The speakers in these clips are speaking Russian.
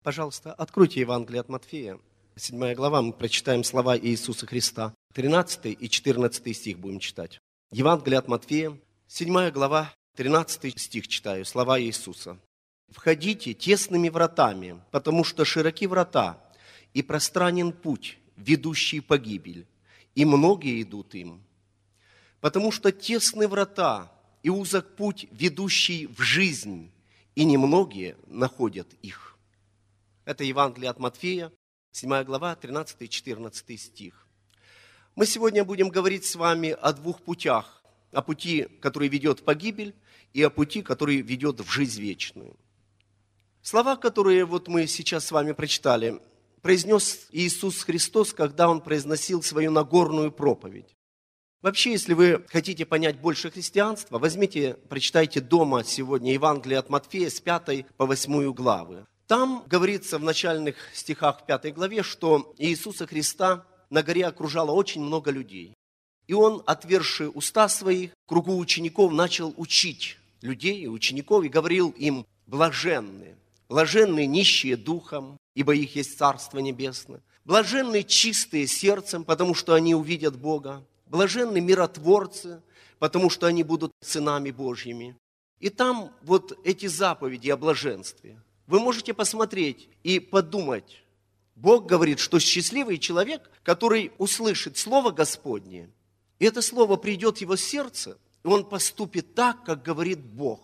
Пожалуйста, откройте Евангелие от Матфея, 7 глава, мы прочитаем слова Иисуса Христа. 13 и 14 стих будем читать. Евангелие от Матфея, 7 глава, 13 стих читаю, слова Иисуса. «Входите тесными вратами, потому что широки врата, и пространен путь, ведущий в погибель, и многие идут им. Потому что тесны врата, и узок путь, ведущий в жизнь, и немногие находят их». Это Евангелие от Матфея, 7 глава, 13 и 14 стих. Мы сегодня будем говорить с вами о двух путях. О пути, который ведет в погибель, и о пути, который ведет в жизнь вечную. Слова, которые мы сейчас с вами прочитали, произнес Иисус Христос, когда Он произносил свою Нагорную проповедь. Вообще, если вы хотите понять больше христианства, возьмите, прочитайте дома сегодня Евангелие от Матфея с 5 по 8 главы. Там говорится в начальных стихах в 5 главе, что Иисуса Христа на горе окружало очень много людей. И Он, отверши уста свои, в кругу учеников начал учить людей и учеников и говорил им: блаженные нищие духом, ибо их есть Царство Небесное. Блаженные чистые сердцем, потому что они увидят Бога. Блаженны миротворцы, потому что они будут сынами Божьими. И там эти заповеди о блаженстве. Вы можете посмотреть и подумать. Бог говорит, что счастливый человек, который услышит Слово Господне, и это Слово придет в его сердце, и он поступит так, как говорит Бог.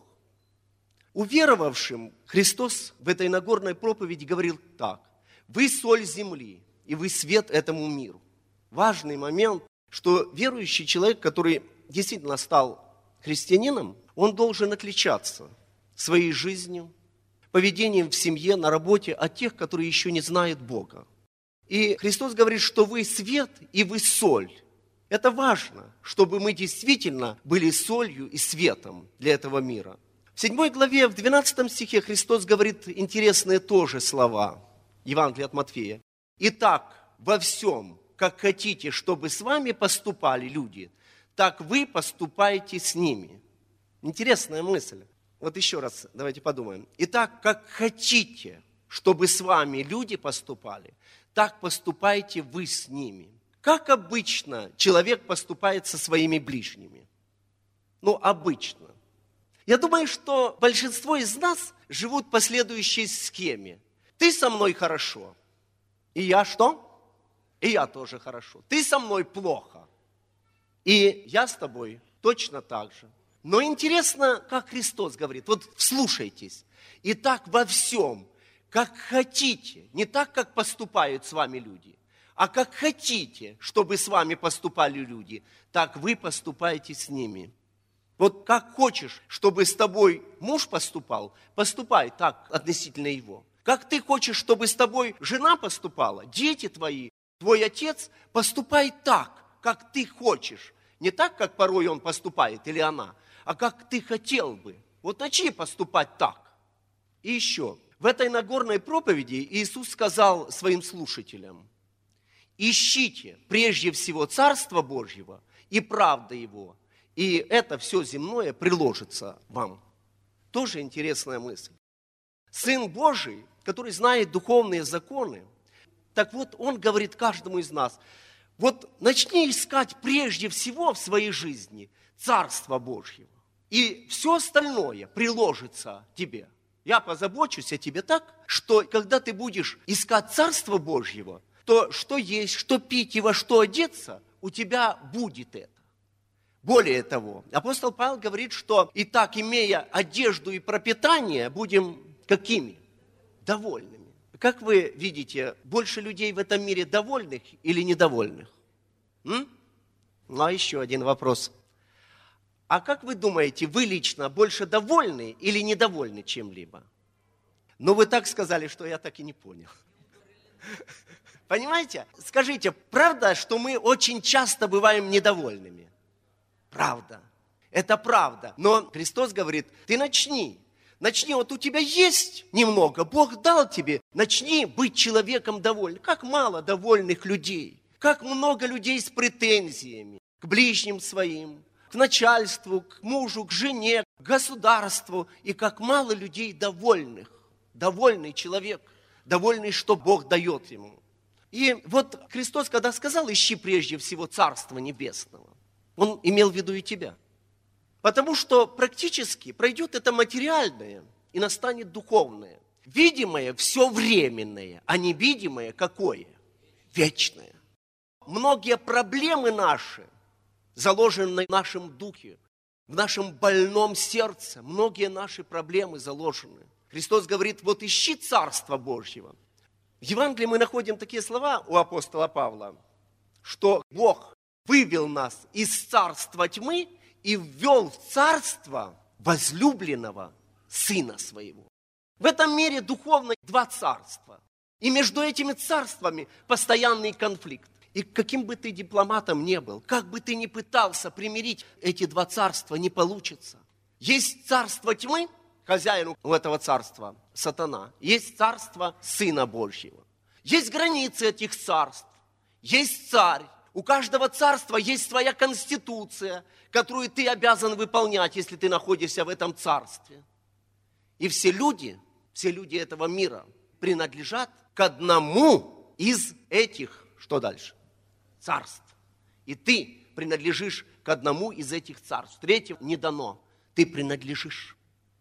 Уверовавшим Христос в этой Нагорной проповеди говорил так: вы соль земли, и вы свет этому миру. Важный момент, что верующий человек, который действительно стал христианином, он должен отличаться своей жизнью, поведением в семье, на работе от тех, которые еще не знают Бога. И Христос говорит, что вы свет и вы соль. Это важно, чтобы мы действительно были солью и светом для этого мира. В 7 главе, в 12 стихе Христос говорит интересные тоже слова. Евангелие от Матфея. «Итак, во всем, как хотите, чтобы с вами поступали люди, так вы поступаете с ними». Интересная мысль. Еще раз давайте подумаем. «Итак, как хотите, чтобы с вами люди поступали, так поступайте вы с ними». Как обычно человек поступает со своими ближними? Обычно. Я думаю, что большинство из нас живут по следующей схеме. Ты со мной хорошо. И я что? И я тоже хорошо. Ты со мной плохо. И я с тобой точно так же. Но интересно, как Христос говорит. Вслушайтесь. Итак, во всем, как хотите, не так, как поступают с вами люди, а как хотите, чтобы с вами поступали люди, так вы поступаете с ними. Как хочешь, чтобы с тобой муж поступал, поступай так относительно его. Как ты хочешь, чтобы с тобой жена поступала, дети твои, твой отец, поступай так, как ты хочешь. Не так, как порой он поступает или она, а как ты хотел бы. Начни поступать так. И еще, в этой Нагорной проповеди Иисус сказал своим слушателям: ищите прежде всего Царство Божьего и правда Его, и это все земное приложится вам. Тоже интересная мысль. Сын Божий, который знает духовные законы, Он говорит каждому из нас: начни искать прежде всего в своей жизни Царство Божьего, и все остальное приложится тебе. Я позабочусь о тебе так, что когда ты будешь искать Царство Божьего, то что есть, что пить и во что одеться, у тебя будет это. Более того, апостол Павел говорит, что итак, имея одежду и пропитание, будем какими? Довольными. Как вы видите, больше людей в этом мире довольных или недовольных? А еще один вопрос. А как вы думаете, вы лично больше довольны или недовольны чем-либо? Вы так сказали, что я так и не понял. Понимаете? Скажите, правда, что мы очень часто бываем недовольными? Правда. Это правда. Но Христос говорит: ты начни. Начни, у тебя есть немного, Бог дал тебе. Начни быть человеком довольным. Как мало довольных людей. Как много людей с претензиями к ближним своим, к начальству, к мужу, к жене, к государству. И как мало людей довольных. Довольный человек. довольный, что Бог дает ему. И вот Христос, когда сказал, ищи прежде всего Царства Небесного, Он имел в виду и тебя. Потому что практически пройдет это материальное и настанет духовное. Видимое все временное, а невидимое какое? Вечное. Многие проблемы наши заложены в нашем духе, в нашем больном сердце. Многие наши проблемы заложены. Христос говорит, вот ищи Царство Божьего. В Евангелии мы находим такие слова у апостола Павла, что Бог вывел нас из царства тьмы и ввел в царство возлюбленного Сына Своего. В этом мире духовно два царства. И между этими царствами постоянный конфликт. И каким бы ты дипломатом ни был, как бы ты ни пытался примирить эти два царства, не получится. Есть царство тьмы, хозяин у этого царства сатана. Есть царство Сына Божьего. Есть границы этих царств. Есть царь. У каждого царства есть своя конституция, которую ты обязан выполнять, если ты находишься в этом царстве. И все люди этого мира принадлежат к одному из этих, что дальше? Царств. И ты принадлежишь к одному из этих царств. Третьего не дано. Ты принадлежишь.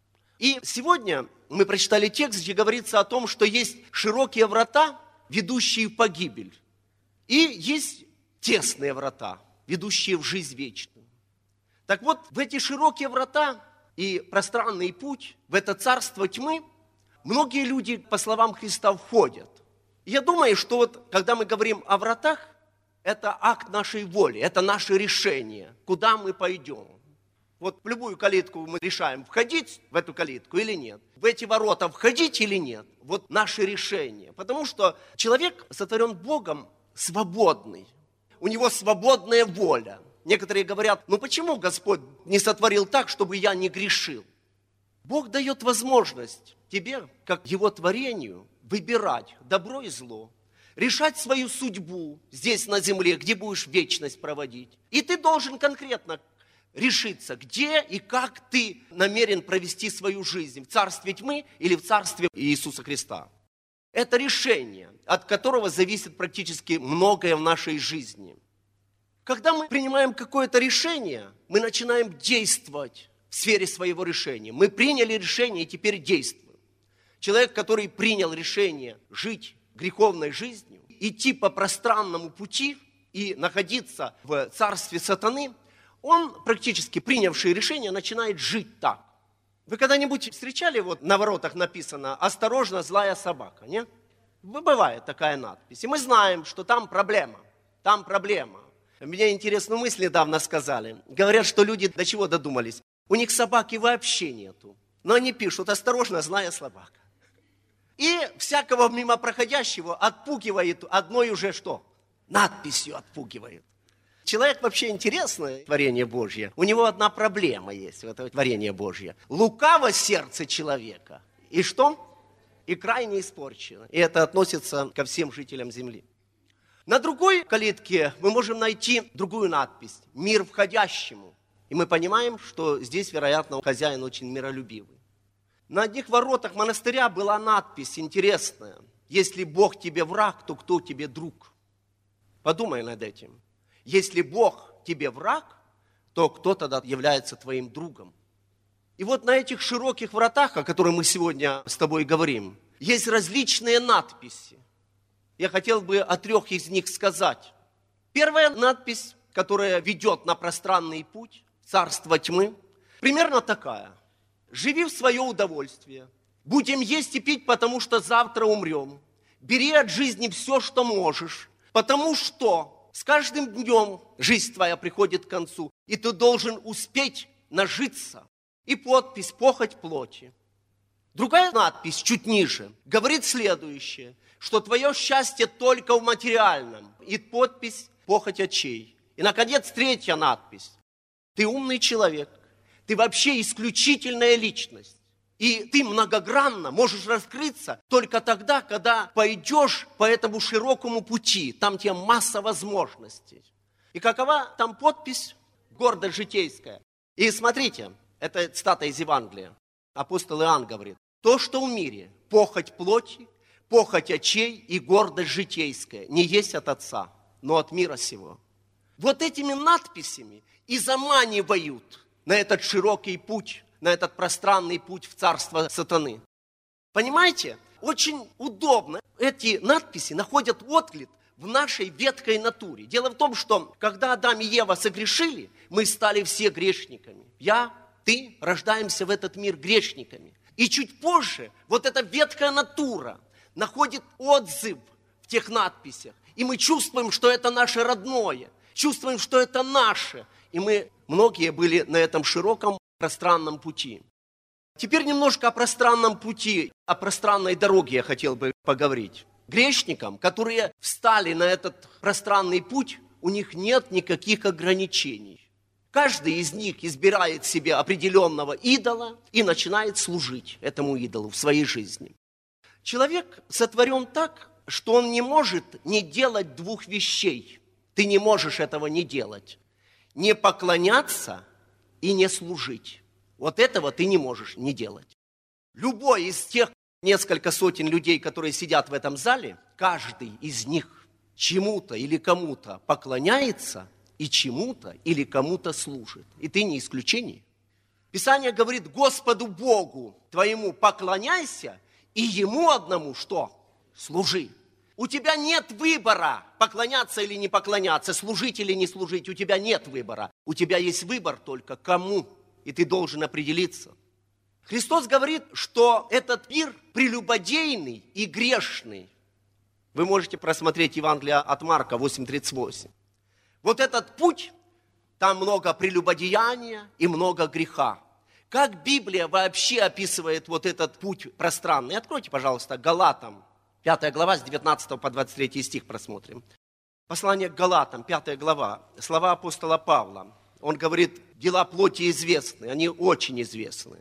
И сегодня мы прочитали текст, где говорится о том, что есть широкие врата, ведущие в погибель. И есть тесные врата, ведущие в жизнь вечную. Так вот, в эти широкие врата и пространный путь, в это царство тьмы, многие люди, по словам Христа, входят. Я думаю, что вот, когда мы говорим о вратах, это акт нашей воли, это наше решение, куда мы пойдем. Вот в любую калитку мы решаем, входить в эту калитку или нет. В эти ворота входить или нет. Вот наше решение. Потому что человек сотворен Богом свободный. У него свободная воля. Некоторые говорят, почему Господь не сотворил так, чтобы я не грешил? Бог дает возможность тебе, как Его творению, выбирать добро и зло, решать свою судьбу здесь на земле, где будешь вечность проводить. И ты должен конкретно решиться, где и как ты намерен провести свою жизнь, в царстве тьмы или в царстве Иисуса Христа. Это решение, от которого зависит практически многое в нашей жизни. Когда мы принимаем какое-то решение, мы начинаем действовать в сфере своего решения. Мы приняли решение и теперь действуем. Человек, который принял решение жить греховной жизнью, идти по пространному пути и находиться в царстве сатаны, он, практически принявший решение, начинает жить так. Вы когда-нибудь встречали, вот на воротах написано «Осторожно, злая собака», нет? Бывает такая надпись. И мы знаем, что там проблема. Там проблема. Мне интересную мысль недавно сказали. Говорят, что люди до чего додумались? У них собаки вообще нету. Но они пишут «Осторожно, злая собака». И всякого мимо проходящего отпугивает одной уже что? Надписью отпугивает. Человек вообще интересное творение Божье. У него одна проблема есть, это творение Божье. Лукаво сердце человека. И что? И крайне испорчено. И это относится ко всем жителям земли. На другой калитке мы можем найти другую надпись. «Мир входящему». И мы понимаем, что здесь, вероятно, хозяин очень миролюбивый. На одних воротах монастыря была надпись интересная. «Если Бог тебе враг, то кто тебе друг?» Подумай над этим. Если Бог тебе враг, то кто тогда является твоим другом? И вот на этих широких вратах, о которых мы сегодня с тобой говорим, есть различные надписи. Я хотел бы о 3 из них сказать. Первая надпись, которая ведет на пространный путь, царство тьмы, примерно такая. «Живи в свое удовольствие, будем есть и пить, потому что завтра умрем. Бери от жизни все, что можешь, потому что с каждым днем жизнь твоя приходит к концу, и ты должен успеть нажиться». И подпись «Похоть плоти». Другая надпись, чуть ниже, говорит следующее, что твое счастье только в материальном. И подпись «Похоть очей». И, наконец, 3 надпись. Ты умный человек, ты вообще исключительная личность. И ты многогранно можешь раскрыться только тогда, когда пойдешь по этому широкому пути. Там тебе масса возможностей. И какова там подпись? Гордость житейская. И смотрите, это цитата из Евангелия. Апостол Иоанн говорит. То, что в мире, похоть плоти, похоть очей и гордость житейская не есть от Отца, но от мира сего. Вот этими надписями и заманивают на этот широкий путь, на этот пространный путь в царство сатаны. Понимаете? Очень удобно. Эти надписи находят отклик в нашей ветхой натуре. Дело в том, что когда Адам и Ева согрешили, мы стали все грешниками. Я, ты рождаемся в этот мир грешниками. И чуть позже вот эта ветхая натура находит отзыв в тех надписях. И мы чувствуем, что это наше родное. Чувствуем, что это наше. И многие были на этом широком пространном пути. Теперь немножко о пространном пути, о пространной дороге я хотел бы поговорить. Грешникам, которые встали на этот пространный путь, у них нет никаких ограничений. Каждый из них избирает себе определенного идола и начинает служить этому идолу в своей жизни. Человек сотворен так, что он не может не делать двух вещей. Ты не можешь этого не делать. Не поклоняться и не служить. Вот этого ты не можешь не делать. Любой из тех несколько сотен людей, которые сидят в этом зале, каждый из них чему-то или кому-то поклоняется и чему-то или кому-то служит. И ты не исключение. Писание говорит: Господу Богу твоему поклоняйся и Ему одному что? Служи. У тебя нет выбора, поклоняться или не поклоняться, служить или не служить. У тебя нет выбора. У тебя есть выбор только кому. И ты должен определиться. Христос говорит, что этот мир прелюбодейный и грешный. Вы можете просмотреть Евангелие от Марка 8:38. Вот этот путь, там много прелюбодеяния и много греха. Как Библия вообще описывает вот этот путь пространный? Откройте, пожалуйста, Галатам, 5 глава, с 19 по 23 стих просмотрим. Послание к Галатам, 5 глава, слова апостола Павла. Он говорит, дела плоти известны, они очень известны.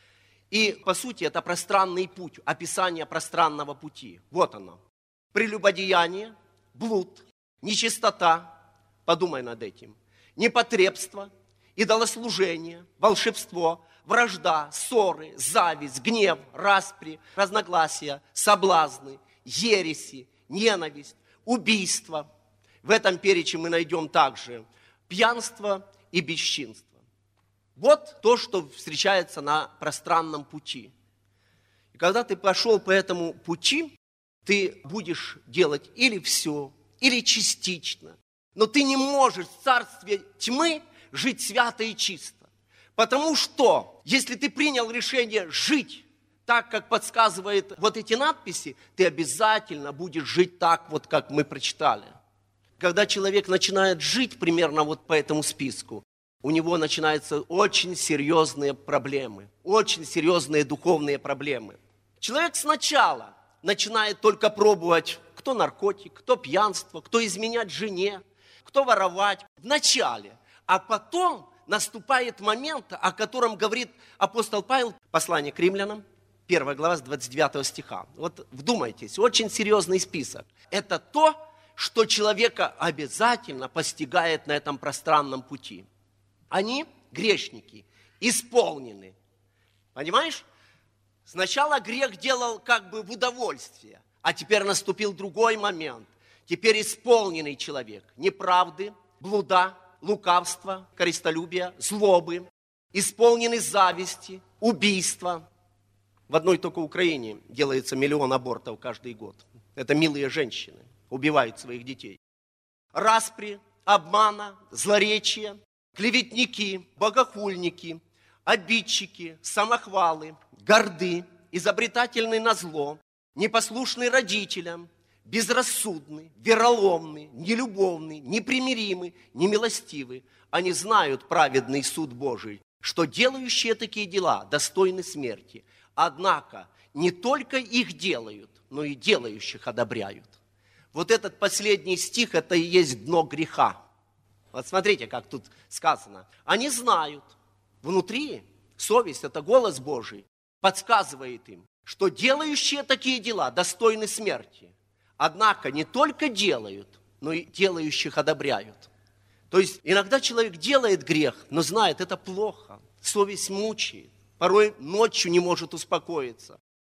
И, по сути, это пространный путь, описание пространного пути. Вот оно. Прелюбодеяние, блуд, нечистота, подумай над этим, непотребство, идолослужение, волшебство, вражда, ссоры, зависть, гнев, распри, разногласия, соблазны, ереси, ненависть, убийство. В этом перечне мы найдем также пьянство и бесчинство. Вот то, что встречается на пространном пути. И когда ты пошел по этому пути, ты будешь делать или все, или частично. Но ты не можешь в царстве тьмы жить свято и чисто. Потому что, если ты принял решение жить так, как подсказывают вот эти надписи, ты обязательно будешь жить так, вот как мы прочитали. Когда человек начинает жить примерно вот по этому списку, у него начинаются очень серьезные проблемы, очень серьезные духовные проблемы. Человек сначала начинает только пробовать, кто наркотик, кто пьянство, кто изменять жене, кто воровать в начале. А потом наступает момент, о котором говорит апостол Павел, послание к римлянам, 1 глава с 29 стиха. Вот вдумайтесь, очень серьезный список. Это то, что человека обязательно постигает на этом пространном пути. Они, грешники, исполнены. Понимаешь? Сначала грех делал как бы в удовольствие, а теперь наступил другой момент. Теперь исполненный человек неправды, блуда, лукавства, корыстолюбия, злобы, исполненный зависти, убийства. В одной только Украине делается 1 миллион абортов каждый год. Это милые женщины убивают своих детей. Распри, обмана, злоречия, клеветники, богохульники, обидчики, самохвалы, горды, изобретательны на зло, непослушны родителям, безрассудны, вероломны, нелюбовны, непримиримы, немилостивы. Они знают праведный суд Божий, что делающие такие дела достойны смерти. Однако не только их делают, но и делающих одобряют. Вот этот последний стих, это и есть дно греха. Вот смотрите, как тут сказано. Они знают, внутри совесть, это голос Божий, подсказывает им, что делающие такие дела достойны смерти. Однако не только делают, но и делающих одобряют. То есть иногда человек делает грех, но знает, это плохо. Совесть мучает. Порой ночью не может успокоиться.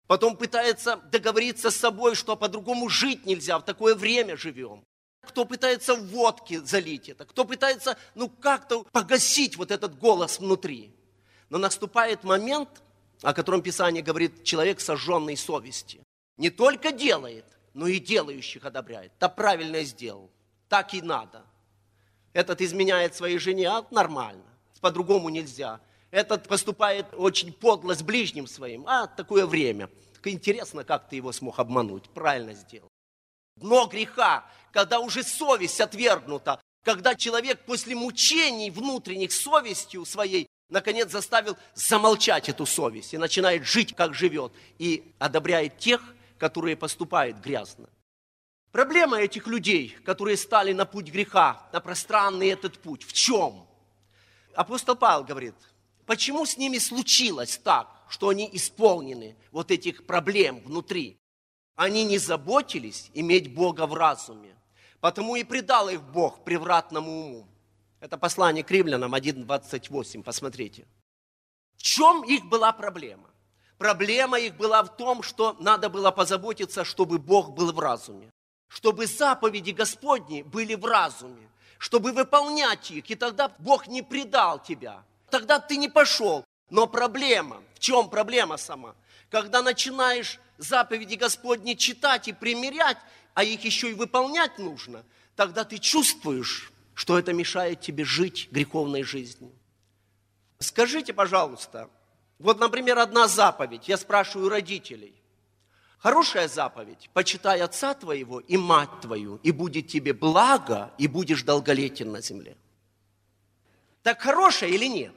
Потом пытается договориться с собой, что по-другому жить нельзя, в такое время живем. Кто пытается в водке залить это, кто пытается, как-то погасить вот этот голос внутри. Но наступает момент, о котором Писание говорит, человек сожженный совести. Не только делает, но и делающих одобряет. Да правильно сделал, так и надо. Этот изменяет своей жене, нормально, по-другому нельзя. Этот поступает очень подло с ближним своим, такое время. Интересно, как ты его смог обмануть, правильно сделал. Дно греха, когда уже совесть отвергнута, когда человек после мучений внутренних совестью своей, наконец заставил замолчать эту совесть и начинает жить, как живет, и одобряет тех, которые поступают грязно. Проблема этих людей, которые стали на путь греха, на пространный этот путь, в чем? Апостол Павел говорит, почему с ними случилось так, что они исполнены вот этих проблем внутри? Они не заботились иметь Бога в разуме, потому и предал их Бог превратному уму. Это послание к Римлянам 1:28, посмотрите. В чем их была проблема? Проблема их была в том, что надо было позаботиться, чтобы Бог был в разуме, чтобы заповеди Господни были в разуме, чтобы выполнять их, и тогда Бог не предал тебя. Тогда ты не пошел. Но проблема, в чем проблема сама? Когда начинаешь заповеди Господни читать и примерять, а их еще и выполнять нужно, тогда ты чувствуешь, что это мешает тебе жить греховной жизнью. Скажите, пожалуйста, вот, например, одна заповедь, я спрашиваю родителей. Хорошая заповедь, почитай отца твоего и мать твою, и будет тебе благо, и будешь долголетен на земле. Так хорошая или нет?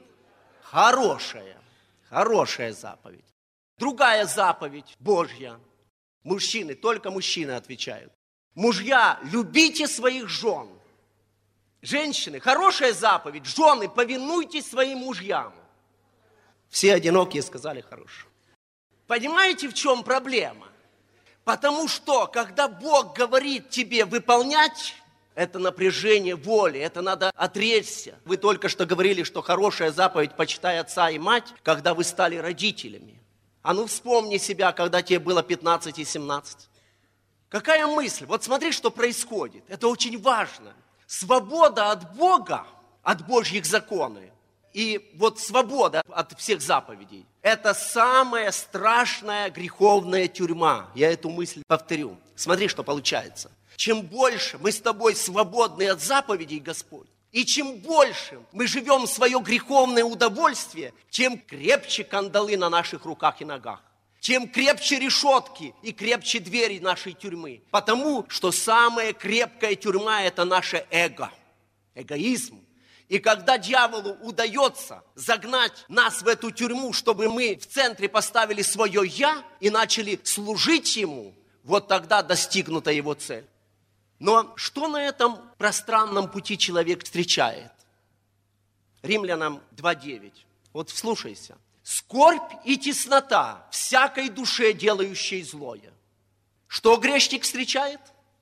Хорошая заповедь. Другая заповедь Божья. Мужчины, только мужчины отвечают. Мужья, любите своих жен. Женщины, хорошая заповедь. Жены, повинуйтесь своим мужьям. Все одинокие сказали хорошо. Понимаете, в чем проблема? Потому что, когда Бог говорит тебе выполнять, это напряжение воли, это надо отречься. Вы только что говорили, что хорошая заповедь «почитай отца и мать», когда вы стали родителями. Вспомни себя, когда тебе было 15 и 17. Какая мысль? Вот смотри, что происходит. Это очень важно. Свобода от Бога, от Божьих законов, и вот свобода от всех заповедей. Это самая страшная греховная тюрьма. Я эту мысль повторю. Смотри, что получается. Чем больше мы с тобой свободны от заповедей, Господь, и чем больше мы живем в свое греховное удовольствие, тем крепче кандалы на наших руках и ногах, тем крепче решетки и крепче двери нашей тюрьмы. Потому что самая крепкая тюрьма – это наше эго, эгоизм. И когда дьяволу удается загнать нас в эту тюрьму, чтобы мы в центре поставили свое «я» и начали служить ему, вот тогда достигнута его цель. Но что на этом пространном пути человек встречает? Римлянам 2:9. Вот вслушайся. «Скорбь и теснота всякой душе, делающей злое». Что грешник встречает?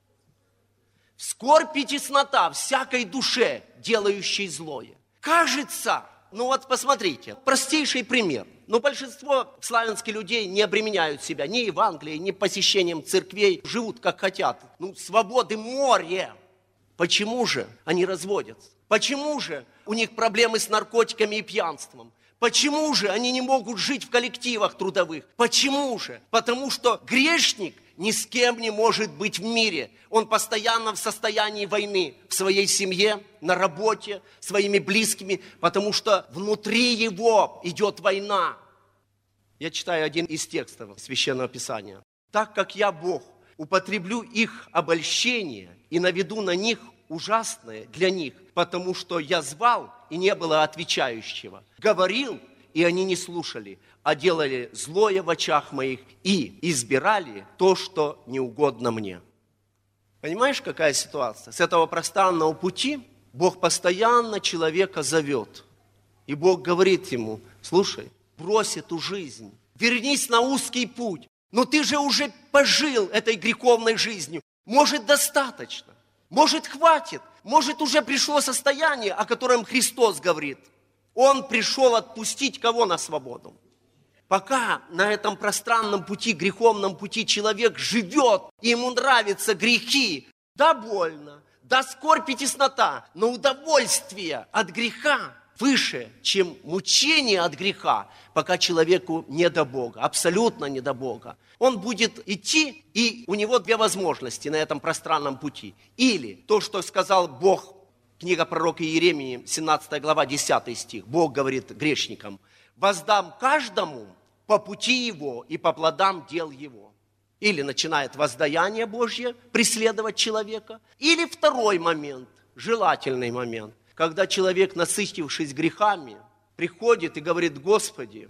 Скорбь и теснота всякой душе, делающей злое. Кажется, посмотрите, простейший пример. Большинство славянских людей не обременяют себя ни Евангелией, ни посещением церквей, живут как хотят. Свободы море. Почему же они разводятся? Почему же у них проблемы с наркотиками и пьянством? Почему же они не могут жить в коллективах трудовых? Почему же? Потому что грешник ни с кем не может быть в мире. Он постоянно в состоянии войны в своей семье, на работе, своими близкими, потому что внутри его идет война. Я читаю один из текстов Священного Писания. «Так как я, Бог, употреблю их обольщение и наведу на них ужасное для них, потому что я звал, и не было отвечающего. Говорил, и они не слушали, а делали злое в очах моих и избирали то, что не угодно мне». Понимаешь, какая ситуация? С этого пространного пути Бог постоянно человека зовет. И Бог говорит ему: слушай, брось эту жизнь, вернись на узкий путь. Но ты же уже пожил этой греховной жизнью. Может, достаточно, может, хватит, может, уже пришло состояние, о котором Христос говорит. Он пришел отпустить кого на свободу? Пока на этом пространном пути, греховном пути человек живет, и ему нравятся грехи, да больно, да скорбь и теснота, но удовольствие от греха выше, чем мучение от греха, пока человеку не до Бога, абсолютно не до Бога. Он будет идти, и у него две возможности на этом пространном пути. Или то, что сказал Бог, книга пророка Иеремии, 17 глава, 10 стих. Бог говорит грешникам: «Воздам каждому по пути его и по плодам дел его». Или начинает воздаяние Божье преследовать человека. Или второй момент, желательный момент, когда человек, насытившись грехами, приходит и говорит: Господи,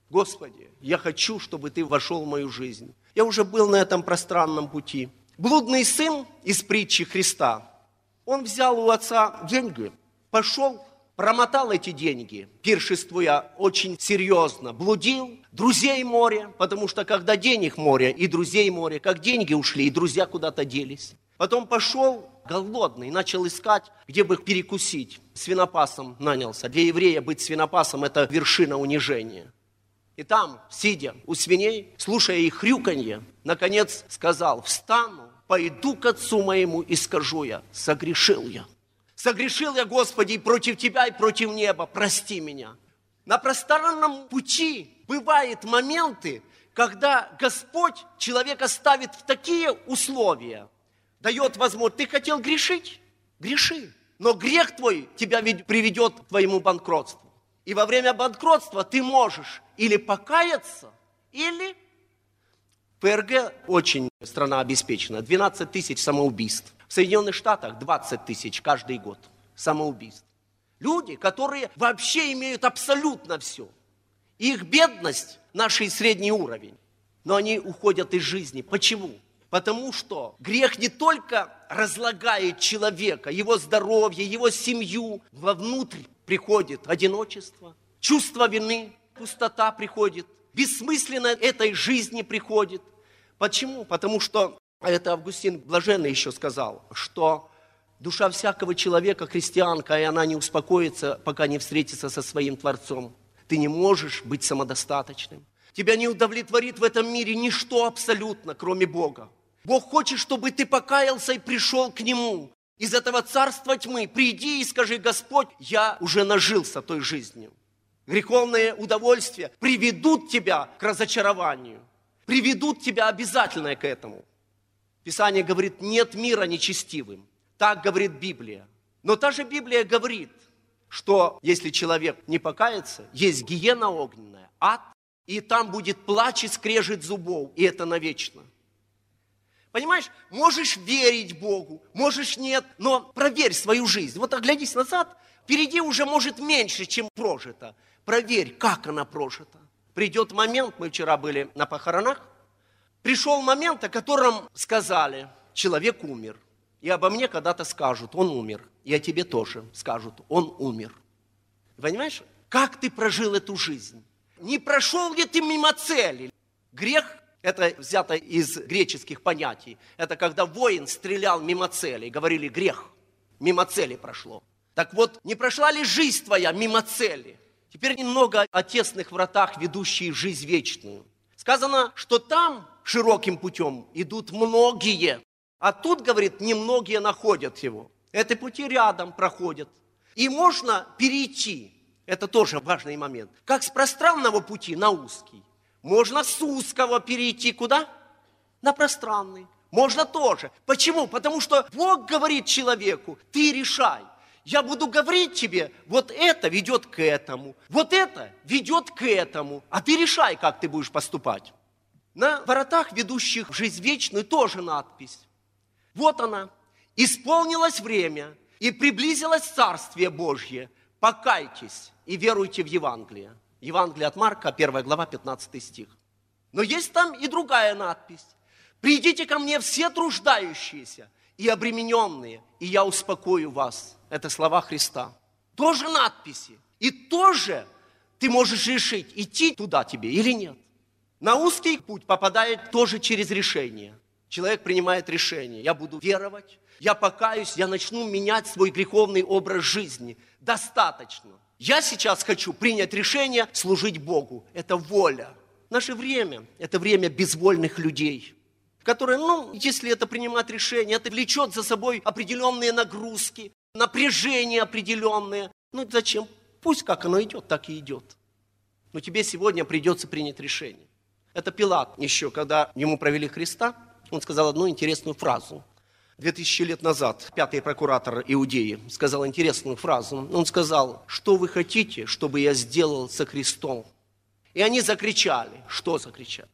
я хочу, чтобы Ты вошел в мою жизнь. Я уже был на этом пространном пути. Блудный сын из притчи Христа, он взял у отца деньги, пошел, промотал эти деньги, пиршествуя очень серьезно, блудил, друзей море, потому что когда денег море и друзей море, как деньги ушли, и друзья куда-то делись. Потом пошел голодный, начал искать, где бы перекусить. Свинопасом нанялся. Для еврея быть свинопасом – это вершина унижения. И там, сидя у свиней, слушая их хрюканье, наконец сказал: «Встану, пойду к отцу моему и скажу я: согрешил я. Согрешил я, Господи, и против Тебя, и против неба, прости меня». На пространном пути бывают моменты, когда Господь человека ставит в такие условия, дает возможность. Ты хотел грешить? Греши. Но грех твой тебя ведь приведет к твоему банкротству. И во время банкротства ты можешь или покаяться, или... ФРГ очень страна обеспечена. 12 тысяч самоубийств. В Соединенных Штатах 20 тысяч каждый год самоубийств. Люди, которые вообще имеют абсолютно все. Их бедность – наш средний уровень. Но они уходят из жизни. Почему? Потому что грех не только разлагает человека, его здоровье, его семью. Вовнутрь приходит одиночество, чувство вины, пустота приходит. Бессмысленно этой жизни приходит. Почему? Потому что, это Августин Блаженный еще сказал, что душа всякого человека христианка, и она не успокоится, пока не встретится со своим Творцом. Ты не можешь быть самодостаточным. Тебя не удовлетворит в этом мире ничто абсолютно, кроме Бога. Бог хочет, чтобы ты покаялся и пришел к Нему. Из этого царства тьмы приди и скажи: Господь, я уже нажился той жизнью. Греховные удовольствия приведут тебя к разочарованию. Приведут тебя обязательно к этому. Писание говорит: нет мира нечестивым. Так говорит Библия. Но та же Библия говорит, что если человек не покается, есть гиена огненная, ад, и там будет плач и скрежет зубов, и это навечно. Понимаешь, можешь верить Богу, можешь нет, но проверь свою жизнь. Вот оглянись назад, впереди уже может меньше, чем прожито. Проверь, как она прожита. Придет момент, мы вчера были на похоронах, пришел момент, о котором сказали: человек умер. И обо мне когда-то скажут: он умер. И о тебе тоже скажут: он умер. Понимаешь, как ты прожил эту жизнь? Не прошел ли ты мимо цели? Грех – это взято из греческих понятий. Это когда воин стрелял мимо цели. Говорили: грех, мимо цели прошло. Так вот, не прошла ли жизнь твоя мимо цели? Теперь немного о тесных вратах, ведущих в жизнь вечную. Сказано, что там широким путем идут многие. А тут, говорит, немногие находят его. Эти пути рядом проходят. И можно перейти. Это тоже важный момент. Как с пространного пути на узкий. Можно с узкого перейти куда? На пространный. Можно тоже. Почему? Потому что Бог говорит человеку: ты решай. Я буду говорить тебе, вот это ведет к этому, вот это ведет к этому. А ты решай, как ты будешь поступать. На воротах, ведущих в жизнь вечную, тоже надпись. Вот она. Исполнилось время, и приблизилось Царствие Божье. Покайтесь и веруйте в Евангелие. Евангелие от Марка, 1 глава, 15 стих. Но есть там и другая надпись. «Придите ко мне все труждающиеся и обремененные, и я успокою вас». Это слова Христа. Тоже надписи. И тоже ты можешь решить, идти туда тебе или нет. На узкий путь попадает тоже через решение. Человек принимает решение: я буду веровать, я покаюсь, я начну менять свой греховный образ жизни. Достаточно. Я сейчас хочу принять решение служить Богу. Это воля. Наше время – это время безвольных людей, которые, если это принимать решение, это влечет за собой определенные нагрузки, напряжения определенные. Зачем? Пусть как оно идет, так и идет. Но тебе сегодня придется принять решение. Это Пилат еще, когда ему провели Христа, он сказал одну интересную фразу. 2000 лет назад пятый прокуратор Иудеи сказал интересную фразу. Он сказал: что вы хотите, чтобы я сделал со Христом? И они закричали. Что закричали?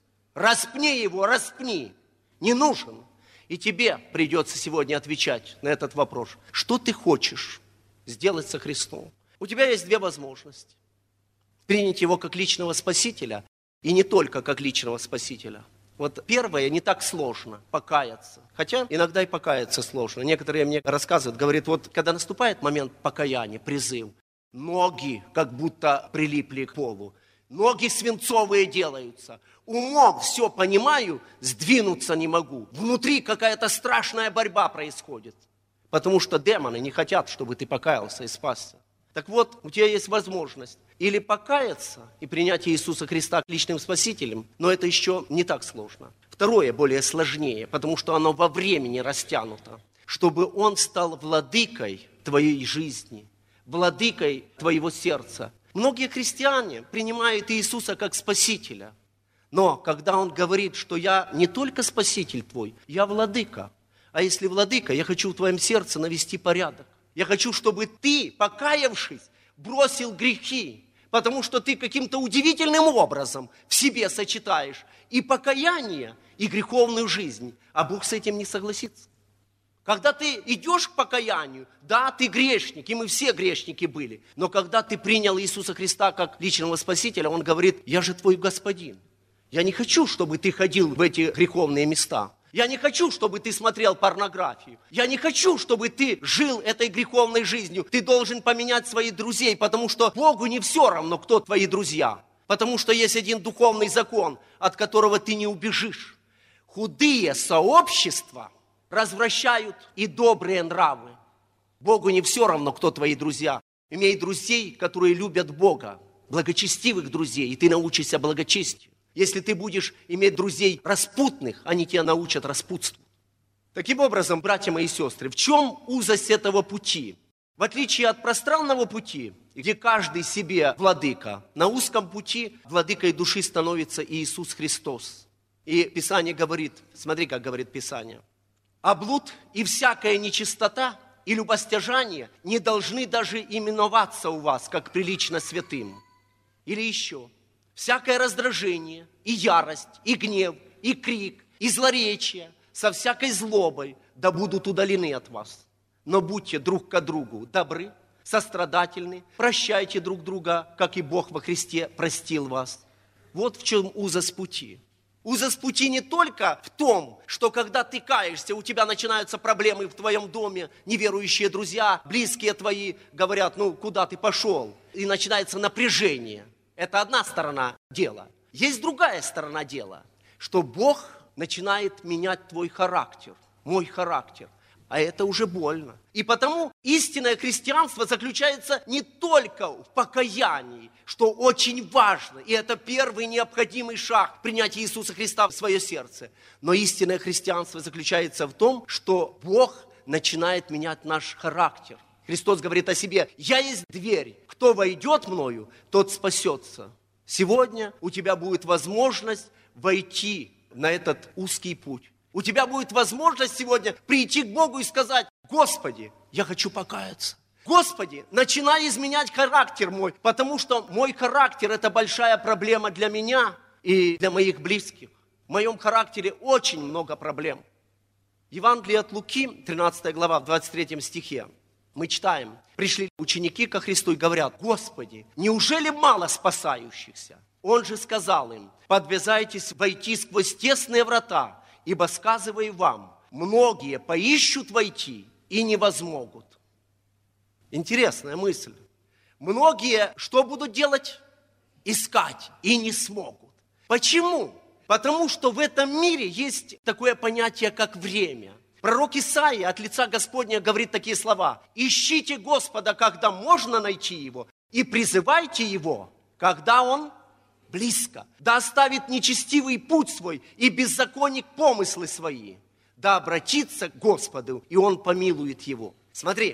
Распни его, распни. Не нужен. И тебе придется сегодня отвечать на этот вопрос. Что ты хочешь сделать со Христом? У тебя есть две возможности. Принять его как личного спасителя, и не только как личного спасителя. Вот первое не так сложно – покаяться. Хотя иногда и покаяться сложно. Некоторые мне рассказывают, говорят, вот когда наступает момент покаяния, призыв, ноги как будто прилипли к полу, ноги свинцовые делаются, умом все понимаю, сдвинуться не могу. Внутри какая-то страшная борьба происходит, потому что демоны не хотят, чтобы ты покаялся и спасся. Так вот, у тебя есть возможность или покаяться и принять Иисуса Христа личным спасителем, но это еще не так сложно. Второе, более сложнее, потому что оно во времени растянуто, чтобы Он стал владыкой твоей жизни, владыкой твоего сердца. Многие христиане принимают Иисуса как спасителя, но когда Он говорит, что я не только спаситель твой, я владыка, а если владыка, я хочу в твоем сердце навести порядок. Я хочу, чтобы ты, покаявшись, бросил грехи, потому что ты каким-то удивительным образом в себе сочетаешь и покаяние, и греховную жизнь, а Бог с этим не согласится. Когда ты идешь к покаянию, да, ты грешник, и мы все грешники были, но когда ты принял Иисуса Христа как личного Спасителя, Он говорит: я же твой Господин. Я не хочу, чтобы ты ходил в эти греховные места. Я не хочу, чтобы ты смотрел порнографию. Я не хочу, чтобы ты жил этой греховной жизнью. Ты должен поменять своих друзей, потому что Богу не все равно, кто твои друзья. Потому что есть один духовный закон, от которого ты не убежишь. Худые сообщества развращают и добрые нравы. Богу не все равно, кто твои друзья. Имей друзей, которые любят Бога, благочестивых друзей, и ты научишься благочестию. Если ты будешь иметь друзей распутных, они тебя научат распутству. Таким образом, братья мои и сестры, в чем узость этого пути? В отличие от пространного пути, где каждый себе владыка, на узком пути владыкой души становится Иисус Христос. И Писание говорит, смотри, как говорит Писание: «А блуд и всякая нечистота и любостяжание не должны даже именоваться у вас, как прилично святым». Или еще: «Всякое раздражение, и ярость, и гнев, и крик, и злоречие со всякой злобой да будут удалены от вас. Но будьте друг к другу добры, сострадательны, прощайте друг друга, как и Бог во Христе простил вас». Вот в чем узость пути. Узость пути не только в том, что когда ты каешься, у тебя начинаются проблемы в твоем доме, неверующие друзья, близкие твои говорят: куда ты пошел? И начинается напряжение. Это одна сторона дела. Есть другая сторона дела, что Бог начинает менять твой характер, мой характер. А это уже больно. И потому истинное христианство заключается не только в покаянии, что очень важно, и это первый необходимый шаг принятия Иисуса Христа в свое сердце. Но истинное христианство заключается в том, что Бог начинает менять наш характер. Христос говорит о себе: «Я есть дверь, кто войдет мною, тот спасется». Сегодня у тебя будет возможность войти на этот узкий путь. У тебя будет возможность сегодня прийти к Богу и сказать: «Господи, я хочу покаяться. Господи, начинай изменять характер мой, потому что мой характер – это большая проблема для меня и для моих близких. В моем характере очень много проблем». Евангелие от Луки, 13 глава, в 23 стихе. Мы читаем: «Пришли ученики ко Христу и говорят: Господи, неужели мало спасающихся? Он же сказал им: подвязайтесь войти сквозь тесные врата, ибо, сказываю вам, многие поищут войти и не возмогут». Интересная мысль. Многие что будут делать? Искать и не смогут. Почему? Потому что в этом мире есть такое понятие, как время. Пророк Исаия от лица Господня говорит такие слова: «Ищите Господа, когда можно найти Его, и призывайте Его, когда Он близко. Да оставит нечестивый путь свой и беззаконник помыслы свои. Да обратится к Господу, и Он помилует его. Смотри,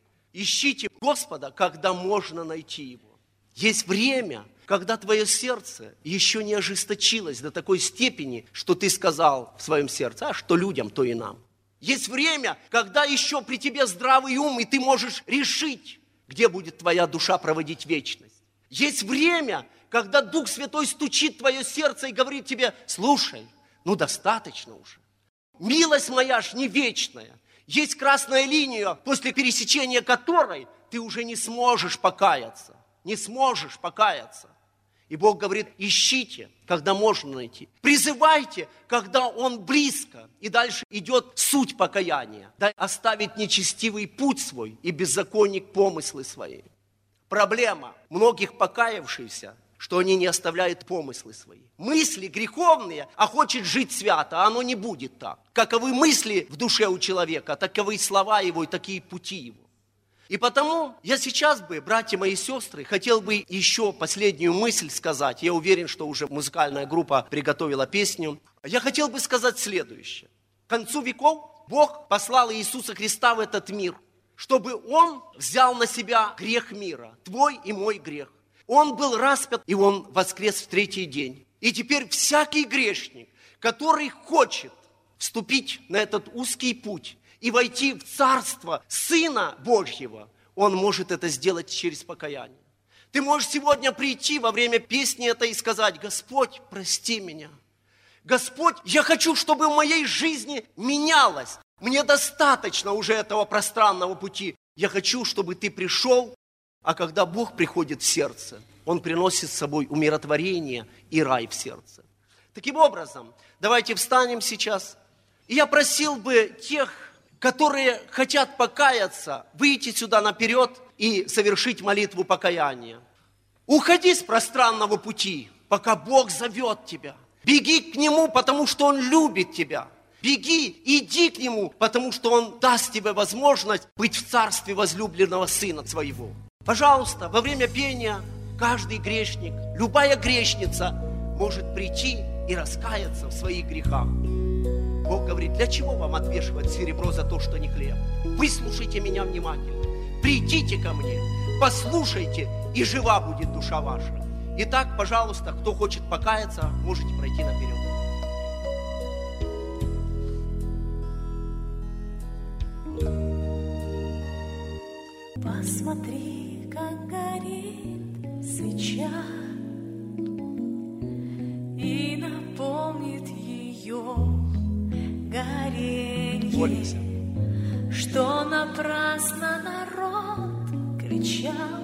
ищите Господа, когда можно найти Его. Есть время, когда твое сердце еще не ожесточилось до такой степени, что ты сказал в своем сердце, а что людям, то и нам. Есть время, когда еще при тебе здравый ум, и ты можешь решить, где будет твоя душа проводить вечность. Есть время, когда Дух Святой стучит в твое сердце и говорит тебе: слушай, достаточно уже. Милость моя ж не вечная. Есть красная линия, после пересечения которой ты уже не сможешь покаяться. Не сможешь покаяться. И Бог говорит: ищите, когда можно найти. Призывайте, когда Он близко. И дальше идет суть покаяния. Да оставить нечестивый путь свой и беззаконник помыслы свои. Проблема многих покаявшихся, что они не оставляют помыслы свои. Мысли греховные, а хочет жить свято, а оно не будет так. Каковы мысли в душе у человека, таковы слова его и такие пути его. И потому я сейчас бы, братья мои и сестры, хотел бы еще последнюю мысль сказать. Я уверен, что уже музыкальная группа приготовила песню. Я хотел бы сказать следующее. К концу веков Бог послал Иисуса Христа в этот мир, чтобы Он взял на себя грех мира, твой и мой грех. Он был распят, и Он воскрес в третий день. И теперь всякий грешник, который хочет вступить на этот узкий путь и войти в Царство Сына Божьего, он может это сделать через покаяние. Ты можешь сегодня прийти во время песни этой и сказать: Господь, прости меня. Господь, я хочу, чтобы в моей жизни менялось. Мне достаточно уже этого пространного пути. Я хочу, чтобы ты пришел. А когда Бог приходит в сердце, Он приносит с собой умиротворение и рай в сердце. Таким образом, давайте встанем сейчас. И я просил бы тех, которые хотят покаяться, выйти сюда наперед и совершить молитву покаяния. Уходи с пространного пути, пока Бог зовет тебя. Беги к Нему, потому что Он любит тебя. Беги, иди к Нему, потому что Он даст тебе возможность быть в царстве возлюбленного Сына Своего. Пожалуйста, во время пения каждый грешник, любая грешница может прийти и раскаяться в своих грехах. Бог говорит: для чего вам отвешивать серебро за то, что не хлеб? Выслушайте меня внимательно. Придите ко мне, послушайте, и жива будет душа ваша. Итак, пожалуйста, кто хочет покаяться, можете пройти наперед. Посмотри, как горит свеча, и напомнит ее горенье, Молимся. что напрасно народ кричал,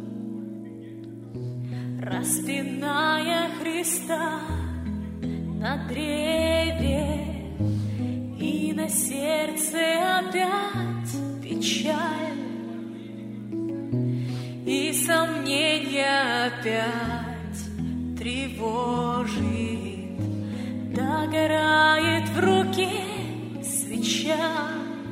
распиная Христа на древе, и на сердце опять печаль, и сомнения опять тревожит. Догорает в руке свеча,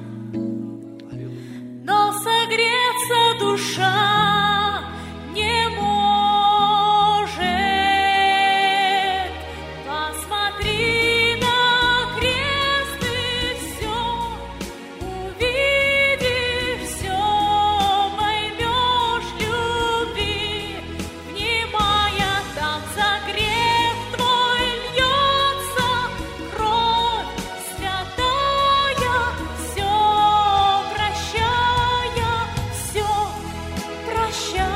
но согреться душа не может. Посмотри на крест и все увидишь, все поймешь любви, внимая там за грех твой льется кровь святая, все прощая.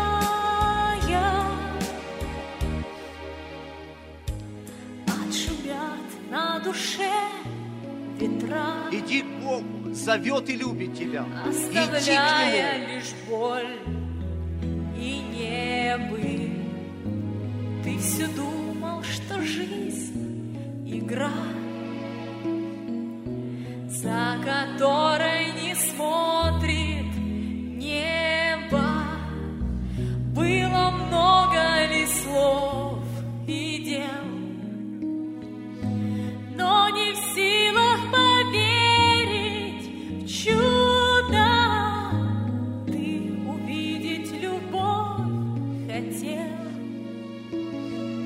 Отшумят на душе ветра, Иди к Богу, зовет и любит тебя. Иди к оставляя Нему. лишь боль и небы. Ты все думал, что жизнь — игра, за которой не смотрит небо. Было много ли слов и дел, но не в силах поверить в чудо. Ты увидеть любовь хотел,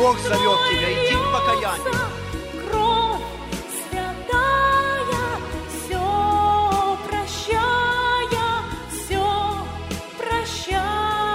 Бог зовет тебя, иди к покаянию. Кровь святая, все прощая, все прощая.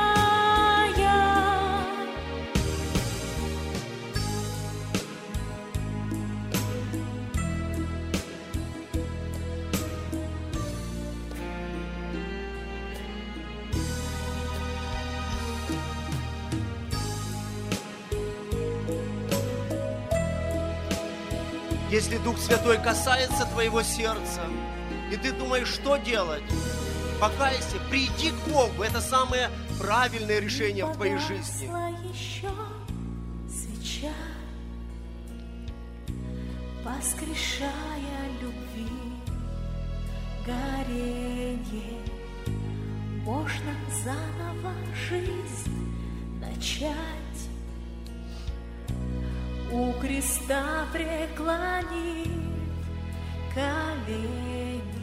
Если Дух Святой касается твоего сердца, и ты думаешь, что делать, покайся, приди к Богу. Это самое правильное решение в твоей жизни. Еще свеча, воскрешая любви горенье, можно заново жизнь начать. У креста преклонив колени,